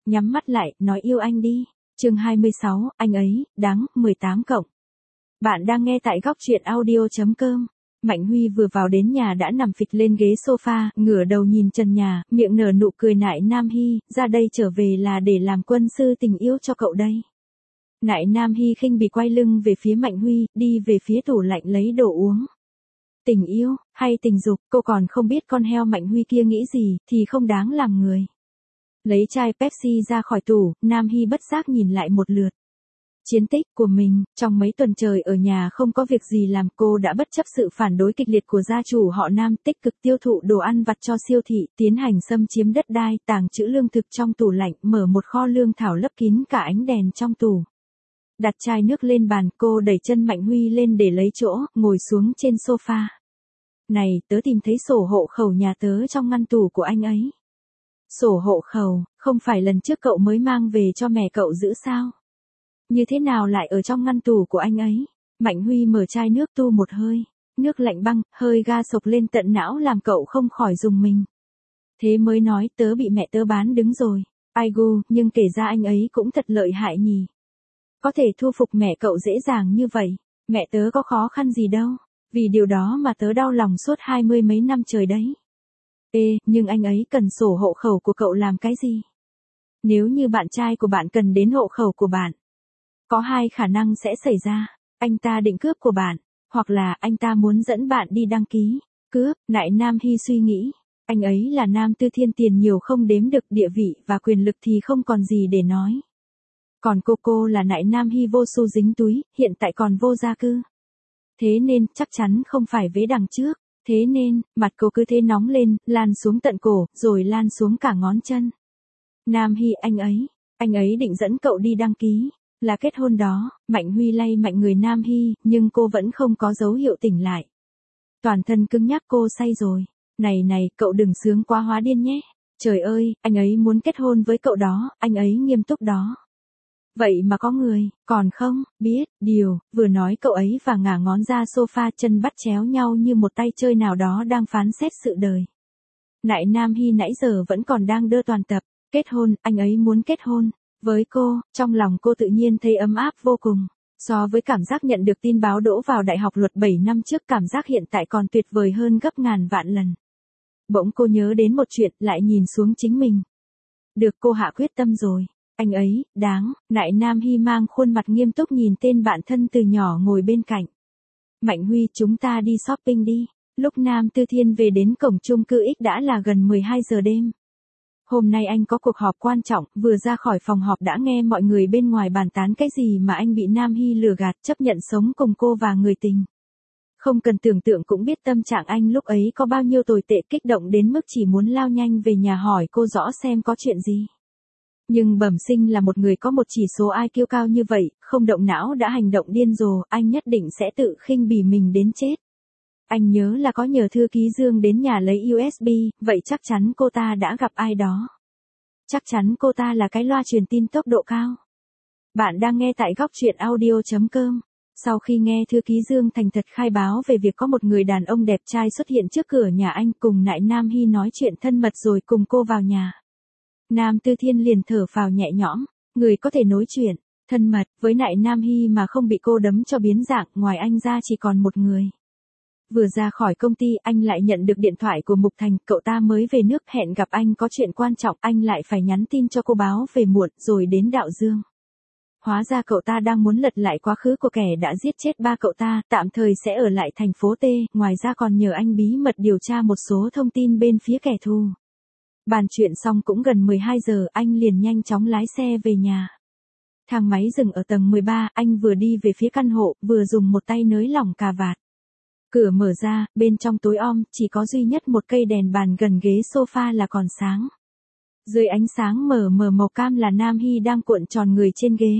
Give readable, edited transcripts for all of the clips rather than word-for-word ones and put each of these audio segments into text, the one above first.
nhắm mắt lại, nói yêu anh đi. Chương 26, anh ấy, đáng, 18 cộng. Bạn đang nghe tại góc truyện audio.com. Mạnh Huy vừa vào đến nhà đã nằm phịch lên ghế sofa, ngửa đầu nhìn trần nhà, miệng nở nụ cười nại Nam Hy, ra đây trở về là để làm quân sư tình yêu cho cậu đây. Nại Nam Hy khinh bỉ quay lưng về phía Mạnh Huy, đi về phía tủ lạnh lấy đồ uống. Tình yêu, hay tình dục, cô còn không biết con heo Mạnh Huy kia nghĩ gì, thì không đáng làm người. Lấy chai Pepsi ra khỏi tủ, Nam Hy bất giác nhìn lại một lượt. Chiến tích của mình, trong mấy tuần trời ở nhà không có việc gì làm, cô đã bất chấp sự phản đối kịch liệt của gia chủ họ Nam, tích cực tiêu thụ đồ ăn vặt cho siêu thị, tiến hành xâm chiếm đất đai, tàng trữ lương thực trong tủ lạnh, mở một kho lương thảo lấp kín cả ánh đèn trong tủ. Đặt chai nước lên bàn, cô đẩy chân Mạnh Huy lên để lấy chỗ, ngồi xuống trên sofa. Này, tớ tìm thấy sổ hộ khẩu nhà tớ trong ngăn tủ của anh ấy. Sổ hộ khẩu, không phải lần trước cậu mới mang về cho mẹ cậu giữ sao? Như thế nào lại ở trong ngăn tủ của anh ấy? Mạnh Huy mở chai nước tu một hơi. Nước lạnh băng, hơi ga sộc lên tận não làm cậu không khỏi rùng mình. Thế mới nói tớ bị mẹ tớ bán đứng rồi. Ai gu, nhưng kể ra anh ấy cũng thật lợi hại nhỉ. Có thể thu phục mẹ cậu dễ dàng như vậy. Mẹ tớ có khó khăn gì đâu. Vì điều đó mà tớ đau lòng suốt 20 mấy năm trời đấy. Ê, nhưng anh ấy cần sổ hộ khẩu của cậu làm cái gì? Nếu như bạn trai của bạn cần đến hộ khẩu của bạn, có hai khả năng sẽ xảy ra. Anh ta định cướp của bạn, hoặc là anh ta muốn dẫn bạn đi đăng ký. Cướp, nại Nam Hy suy nghĩ. Anh ấy là nam tư thiên tiền nhiều không đếm được, địa vị và quyền lực thì không còn gì để nói. Còn cô là nại Nam Hy vô xu dính túi, hiện tại còn vô gia cư. Thế nên, chắc chắn không phải vế đằng trước. Thế nên, mặt cô cứ thế nóng lên, lan xuống tận cổ, rồi lan xuống cả ngón chân. Nam Hy, anh ấy định dẫn cậu đi đăng ký. Là kết hôn đó. Mạnh Huy lay mạnh người Nam Hy, nhưng cô vẫn không có dấu hiệu tỉnh lại. Toàn thân cứng nhắc, cô say rồi. Này, cậu đừng sướng quá hóa điên nhé. Trời ơi, anh ấy muốn kết hôn với cậu đó, anh ấy nghiêm túc đó. Vậy mà có người, còn không, biết, điều, vừa nói cậu ấy và ngả ngón ra sofa, chân bắt chéo nhau như một tay chơi nào đó đang phán xét sự đời. Nại Nam Hy nãy giờ vẫn còn đang đơ toàn tập, kết hôn, anh ấy muốn kết hôn. Với cô, trong lòng cô tự nhiên thấy ấm áp vô cùng. So với cảm giác nhận được tin báo đỗ vào đại học luật 7 năm trước, cảm giác hiện tại còn tuyệt vời hơn gấp ngàn vạn lần. Bỗng cô nhớ đến một chuyện, lại nhìn xuống chính mình. Được, cô hạ quyết tâm rồi. Anh ấy, đáng, nại Nam Hy mang khuôn mặt nghiêm túc nhìn tên bạn thân từ nhỏ ngồi bên cạnh. Mạnh Huy, chúng ta đi shopping đi. Lúc Nam Tư Thiên về đến cổng chung cư X đã là gần 12 giờ đêm. Hôm nay anh có cuộc họp quan trọng, vừa ra khỏi phòng họp đã nghe mọi người bên ngoài bàn tán cái gì mà anh bị Nam Hy lừa gạt, chấp nhận sống cùng cô và người tình. Không cần tưởng tượng cũng biết tâm trạng anh lúc ấy có bao nhiêu tồi tệ, kích động đến mức chỉ muốn lao nhanh về nhà hỏi cô rõ xem có chuyện gì. Nhưng bẩm sinh là một người có một chỉ số IQ cao như vậy, không động não đã hành động điên rồ, anh nhất định sẽ tự khinh bỉ mình đến chết. Anh nhớ là có nhờ thư ký Dương đến nhà lấy USB, vậy chắc chắn cô ta đã gặp ai đó. Chắc chắn cô ta là cái loa truyền tin tốc độ cao. Bạn đang nghe tại góc truyện audio.com. Sau khi nghe thư ký Dương thành thật khai báo về việc có một người đàn ông đẹp trai xuất hiện trước cửa nhà anh, cùng nại Nam Hy nói chuyện thân mật rồi cùng cô vào nhà. Nam Tư Thiên liền thở phào nhẹ nhõm, người có thể nói chuyện thân mật với nại Nam Hy mà không bị cô đấm cho biến dạng, ngoài anh ra chỉ còn một người. Vừa ra khỏi công ty, anh lại nhận được điện thoại của Mục Thành, cậu ta mới về nước, hẹn gặp anh có chuyện quan trọng, anh lại phải nhắn tin cho cô báo về muộn, rồi đến Đạo Dương. Hóa ra cậu ta đang muốn lật lại quá khứ của kẻ đã giết chết ba cậu ta, tạm thời sẽ ở lại thành phố T, ngoài ra còn nhờ anh bí mật điều tra một số thông tin bên phía kẻ thù. Bàn chuyện xong cũng gần 12 giờ, anh liền nhanh chóng lái xe về nhà. Thang máy dừng ở tầng 13, anh vừa đi về phía căn hộ, vừa dùng một tay nới lỏng cà vạt. Cửa mở ra, bên trong tối om, chỉ có duy nhất một cây đèn bàn gần ghế sofa là còn sáng. Dưới ánh sáng mờ màu cam là Nam Hy đang cuộn tròn người trên ghế.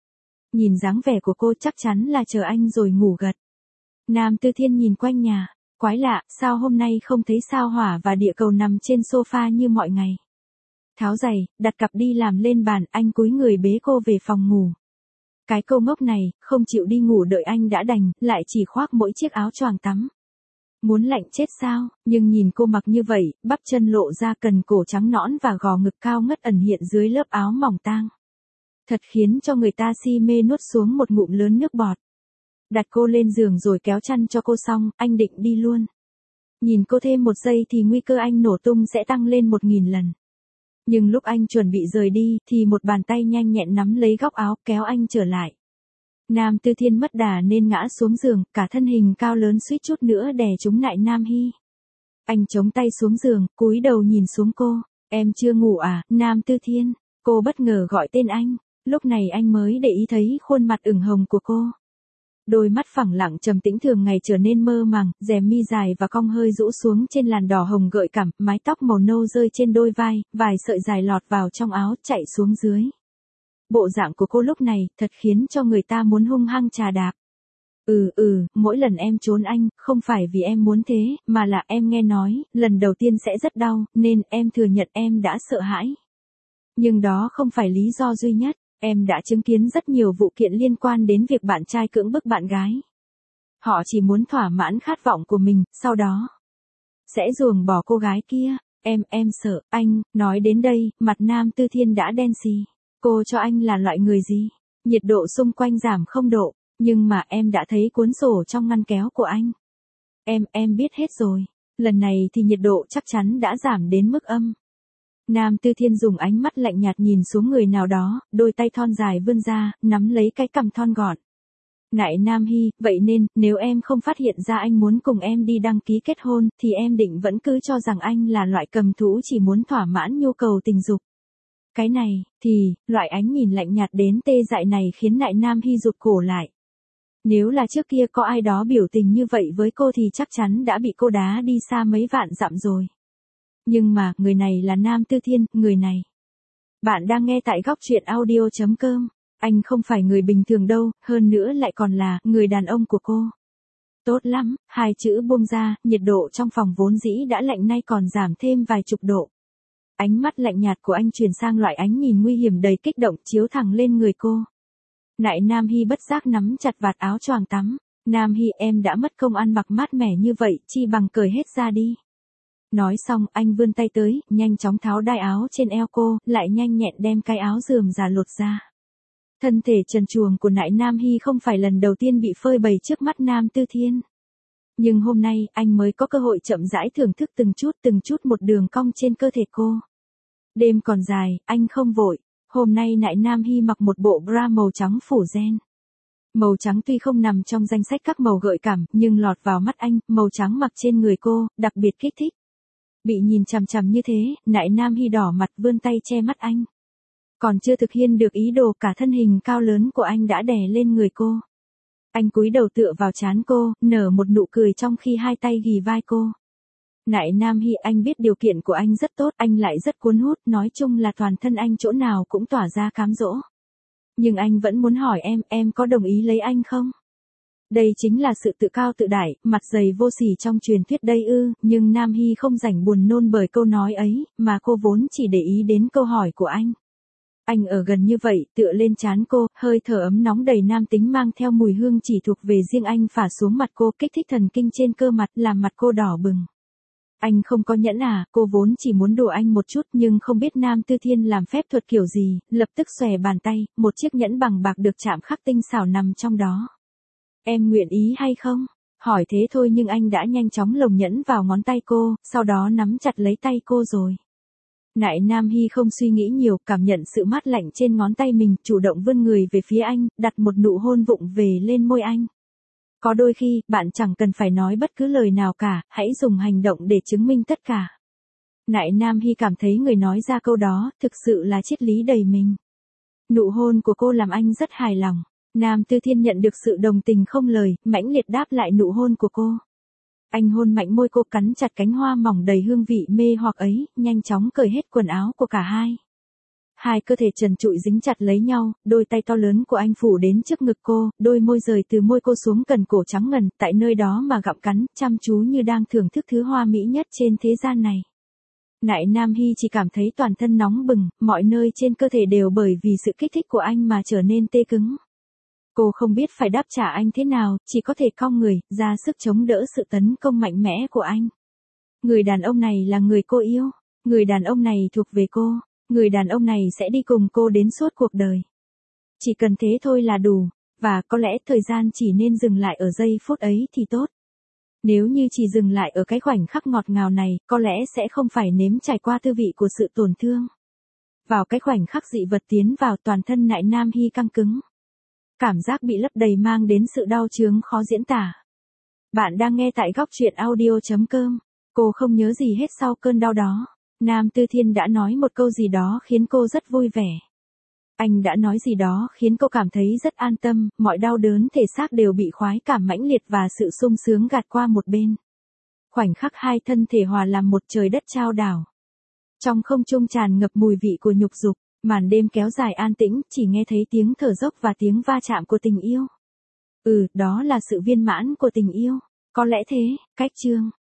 Nhìn dáng vẻ của cô chắc chắn là chờ anh rồi ngủ gật. Nam Tư Thiên nhìn quanh nhà, quái lạ, sao hôm nay không thấy sao Hỏa và Địa Cầu nằm trên sofa như mọi ngày. Tháo giày, đặt cặp đi làm lên bàn, anh cúi người bế cô về phòng ngủ. Cái cô ngốc này, không chịu đi ngủ đợi anh đã đành, lại chỉ khoác mỗi chiếc áo choàng tắm. Muốn lạnh chết sao, nhưng nhìn cô mặc như vậy, bắp chân lộ ra cần cổ trắng nõn và gò ngực cao ngất ẩn hiện dưới lớp áo mỏng tang. Thật khiến cho người ta si mê nuốt xuống một ngụm lớn nước bọt. Đặt cô lên giường rồi kéo chăn cho cô xong, anh định đi luôn. Nhìn cô thêm một giây thì nguy cơ anh nổ tung sẽ tăng lên 1000 lần. Nhưng lúc anh chuẩn bị rời đi thì một bàn tay nhanh nhẹn nắm lấy góc áo kéo anh trở lại. Nam Tư Thiên mất đà nên ngã xuống giường, cả thân hình cao lớn suýt chút nữa đè trúng lại Nam Hy. Anh chống tay xuống giường, cúi đầu nhìn xuống cô. Em chưa ngủ à, Nam Tư Thiên? Cô bất ngờ gọi tên anh. Lúc này anh mới để ý thấy khuôn mặt ửng hồng của cô. Đôi mắt phẳng lặng trầm tĩnh thường ngày trở nên mơ màng, rèm mi dài và cong hơi rũ xuống trên làn đỏ hồng gợi cảm, mái tóc màu nâu rơi trên đôi vai, vài sợi dài lọt vào trong áo chạy xuống dưới. Bộ dạng của cô lúc này thật khiến cho người ta muốn hung hăng chà đạp. Mỗi lần em trốn anh, không phải vì em muốn thế, mà là em nghe nói, lần đầu tiên sẽ rất đau, nên em thừa nhận em đã sợ hãi. Nhưng đó không phải lý do duy nhất. Em đã chứng kiến rất nhiều vụ kiện liên quan đến việc bạn trai cưỡng bức bạn gái. Họ chỉ muốn thỏa mãn khát vọng của mình, sau đó sẽ ruồng bỏ cô gái kia. Em sợ, anh. Nói đến đây, mặt Nam Tư Thiên đã đen xì. Cô cho anh là loại người gì? Nhiệt độ xung quanh giảm 0 độ, nhưng mà em đã thấy cuốn sổ trong ngăn kéo của anh. Em biết hết rồi. Lần này thì nhiệt độ chắc chắn đã giảm đến mức âm. Nam Tư Thiên dùng ánh mắt lạnh nhạt nhìn xuống người nào đó, đôi tay thon dài vươn ra, nắm lấy cái cằm thon gọn. Nại Nam Hy, vậy nên, nếu em không phát hiện ra anh muốn cùng em đi đăng ký kết hôn, thì em định vẫn cứ cho rằng anh là loại cầm thú chỉ muốn thỏa mãn nhu cầu tình dục. Cái này, thì, loại ánh nhìn lạnh nhạt đến tê dại này khiến Nại Nam Hy rụt cổ lại. Nếu là trước kia có ai đó biểu tình như vậy với cô thì chắc chắn đã bị cô đá đi xa mấy vạn dặm rồi. Nhưng mà, người này là Nam Tư Thiên, người này. Bạn đang nghe tại góc truyện audio.com. Anh không phải người bình thường đâu, hơn nữa lại còn là người đàn ông của cô. Tốt lắm, hai chữ buông ra, nhiệt độ trong phòng vốn dĩ đã lạnh nay còn giảm thêm vài chục độ. Ánh mắt lạnh nhạt của anh chuyển sang loại ánh nhìn nguy hiểm đầy kích động chiếu thẳng lên người cô. Nại Nam Hy bất giác nắm chặt vạt áo choàng tắm. Nam Hy, em đã mất công ăn mặc mát mẻ như vậy, chi bằng cởi hết ra đi. Nói xong, anh vươn tay tới, nhanh chóng tháo đai áo trên eo cô, lại nhanh nhẹn đem cái áo rườm rà lột ra. Thân thể trần truồng của Nại Nam Hy không phải lần đầu tiên bị phơi bày trước mắt Nam Tư Thiên. Nhưng hôm nay, anh mới có cơ hội chậm rãi thưởng thức từng chút một đường cong trên cơ thể cô. Đêm còn dài, anh không vội. Hôm nay Nại Nam Hy mặc một bộ bra màu trắng phủ ren. Màu trắng tuy không nằm trong danh sách các màu gợi cảm, nhưng lọt vào mắt anh, màu trắng mặc trên người cô, đặc biệt kích thích. Bị nhìn chằm chằm như thế, Nại Nam Hy đỏ mặt vươn tay che mắt anh. Còn chưa thực hiện được ý đồ, cả thân hình cao lớn của anh đã đè lên người cô. Anh cúi đầu tựa vào trán cô, nở một nụ cười trong khi hai tay ghì vai cô. Nại Nam Hy, anh biết điều kiện của anh rất tốt, anh lại rất cuốn hút, nói chung là toàn thân anh chỗ nào cũng tỏa ra cám dỗ. Nhưng anh vẫn muốn hỏi em có đồng ý lấy anh không? Đây chính là sự tự cao tự đại, mặt dày vô sỉ trong truyền thuyết đây ư, nhưng Nam Hy không rảnh buồn nôn bởi câu nói ấy, mà cô vốn chỉ để ý đến câu hỏi của anh. Anh ở gần như vậy, tựa lên trán cô, hơi thở ấm nóng đầy nam tính mang theo mùi hương chỉ thuộc về riêng anh phả xuống mặt cô, kích thích thần kinh trên cơ mặt, làm mặt cô đỏ bừng. Anh không có nhẫn à, cô vốn chỉ muốn đùa anh một chút nhưng không biết Nam Tư Thiên làm phép thuật kiểu gì, lập tức xòe bàn tay, một chiếc nhẫn bằng bạc được chạm khắc tinh xảo nằm trong đó. Em nguyện ý hay không? Hỏi thế thôi nhưng anh đã nhanh chóng lồng nhẫn vào ngón tay cô, sau đó nắm chặt lấy tay cô rồi. Nại Nam Hy không suy nghĩ nhiều, cảm nhận sự mát lạnh trên ngón tay mình, chủ động vươn người về phía anh, đặt một nụ hôn vụng về lên môi anh. Có đôi khi, bạn chẳng cần phải nói bất cứ lời nào cả, hãy dùng hành động để chứng minh tất cả. Nại Nam Hy cảm thấy người nói ra câu đó, thực sự là triết lý đầy mình. Nụ hôn của cô làm anh rất hài lòng. Nam Tư Thiên nhận được sự đồng tình không lời, mãnh liệt đáp lại nụ hôn của cô. Anh hôn mạnh môi cô, cắn chặt cánh hoa mỏng đầy hương vị mê hoặc ấy, nhanh chóng cởi hết quần áo của cả hai. Hai cơ thể trần trụi dính chặt lấy nhau, đôi tay to lớn của anh phủ đến trước ngực cô, đôi môi rời từ môi cô xuống cần cổ trắng ngần, tại nơi đó mà gặm cắn, chăm chú như đang thưởng thức thứ hoa mỹ nhất trên thế gian này. Nại Nam Hy chỉ cảm thấy toàn thân nóng bừng, mọi nơi trên cơ thể đều bởi vì sự kích thích của anh mà trở nên tê cứng. Cô không biết phải đáp trả anh thế nào, chỉ có thể cong người, ra sức chống đỡ sự tấn công mạnh mẽ của anh. Người đàn ông này là người cô yêu. Người đàn ông này thuộc về cô. Người đàn ông này sẽ đi cùng cô đến suốt cuộc đời. Chỉ cần thế thôi là đủ. Và có lẽ thời gian chỉ nên dừng lại ở giây phút ấy thì tốt. Nếu như chỉ dừng lại ở cái khoảnh khắc ngọt ngào này, có lẽ sẽ không phải nếm trải qua tư vị của sự tổn thương. Vào cái khoảnh khắc dị vật tiến vào toàn thân nại Nam Hy căng cứng. Cảm giác bị lấp đầy mang đến sự đau chướng khó diễn tả. Bạn đang nghe tại góc truyện audio.com. Cô không nhớ gì hết sau cơn đau đó. Nam Tư Thiên đã nói một câu gì đó khiến cô rất vui vẻ. Anh đã nói gì đó khiến cô cảm thấy rất an tâm, mọi đau đớn thể xác đều bị khoái cảm mãnh liệt và sự sung sướng gạt qua một bên. Khoảnh khắc hai thân thể hòa làm một trời đất trao đảo. Trong không trung tràn ngập mùi vị của nhục dục, màn đêm kéo dài an tĩnh, chỉ nghe thấy tiếng thở dốc và tiếng va chạm của tình yêu. Đó là sự viên mãn của tình yêu. Có lẽ thế, cách chương.